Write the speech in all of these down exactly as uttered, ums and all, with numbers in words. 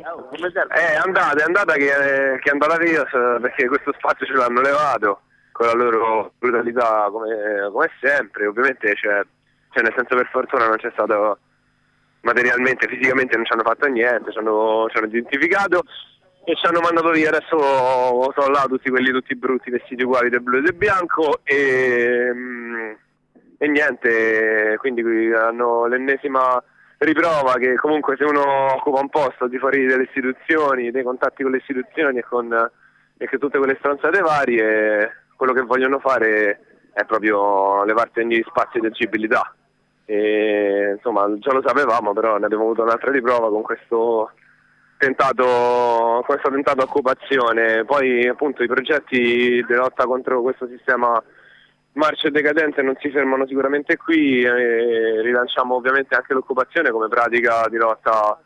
Eh, andate, è andata che, che è andata via perché questo spazio ce l'hanno levato con la loro brutalità come, come sempre. Ovviamente cioè, cioè nel senso, per fortuna non c'è stato materialmente, fisicamente non ci hanno fatto niente, ci hanno, ci hanno identificato e ci hanno mandato via. Adesso sono là tutti quelli tutti brutti vestiti uguali del blu e del bianco e, e niente, quindi qui hanno l'ennesima riprova che comunque se uno occupa un posto di fuori delle istituzioni, dei contatti con le istituzioni e con, e che tutte quelle stronzate varie, quello che vogliono fare è proprio levarti ogni spazio di agibilità. E, insomma, già lo sapevamo, però ne abbiamo avuto un'altra riprova con questo tentato, questa tentata occupazione. Poi appunto i progetti di lotta contro questo sistema marcio e decadente non si fermano sicuramente qui, e rilanciamo ovviamente anche l'occupazione come pratica di lotta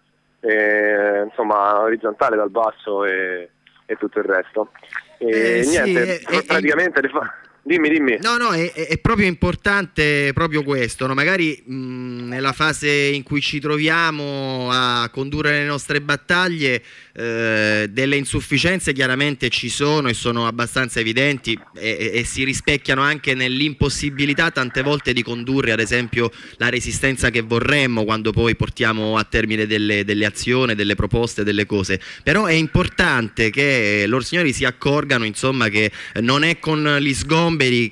eh, insomma orizzontale dal basso e, e tutto il resto. E eh, niente, sì, praticamente le fa... Dimmi, dimmi. No, no, è, è proprio importante proprio questo, no? Magari mh, nella fase in cui ci troviamo a condurre le nostre battaglie, eh, delle insufficienze chiaramente ci sono e sono abbastanza evidenti e, e, e si rispecchiano anche nell'impossibilità tante volte di condurre ad esempio la resistenza che vorremmo quando poi portiamo a termine delle, delle azioni, delle proposte, delle cose. Però è importante che loro signori si accorgano, insomma, che non è con gli sgomberi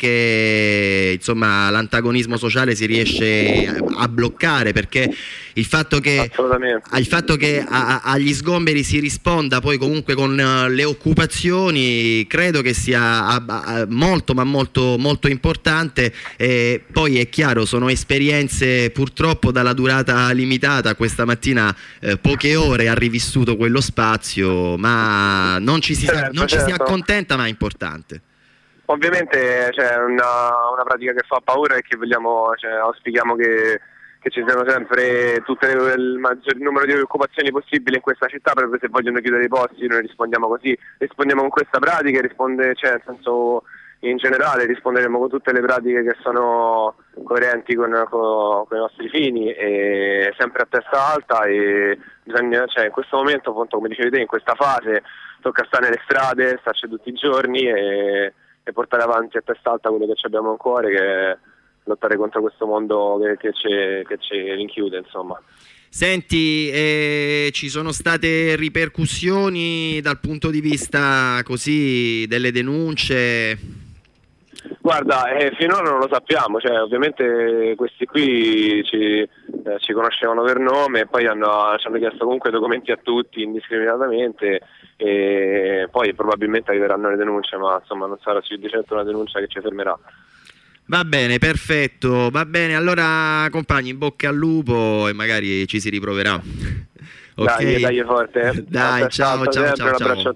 che insomma l'antagonismo sociale si riesce a bloccare, perché il fatto che, il fatto che a, agli sgomberi si risponda poi comunque con le occupazioni credo che sia a, a, molto ma molto molto importante. E poi è chiaro, sono esperienze purtroppo dalla durata limitata. Questa mattina eh, poche ore ha rivissuto quello spazio, ma non ci si, certo, non ci certo. si accontenta, ma è importante. Ovviamente c'è una, una pratica che fa paura e che vogliamo, cioè, auspichiamo che, che ci siano sempre tutte le, il maggior numero di occupazioni possibili in questa città, proprio se vogliono chiudere i posti noi rispondiamo così, rispondiamo con questa pratica, risponde, cioè, nel senso, in generale risponderemo con tutte le pratiche che sono coerenti con, con, con i nostri fini e sempre a testa alta. E bisogna, cioè, in questo momento, appunto, come dicevi te, in questa fase tocca stare nelle strade, starci tutti i giorni e e portare avanti a testa alta quello che ci abbiamo a cuore, che è lottare contro questo mondo che, che, ci, che ci rinchiude, insomma. Senti, eh, ci sono state ripercussioni dal punto di vista così delle denunce? Guarda, eh, finora non lo sappiamo, cioè, ovviamente questi qui ci, eh, ci conoscevano per nome e poi hanno, ci hanno chiesto comunque documenti a tutti indiscriminatamente e poi probabilmente arriveranno le denunce, ma insomma non sarà più di certo una denuncia che ci fermerà. Va bene, perfetto, va bene, allora compagni, in bocca al lupo e magari ci si riproverà. Okay. Dai, dai forte. Dai, ciao, ciao, ciao, ciao.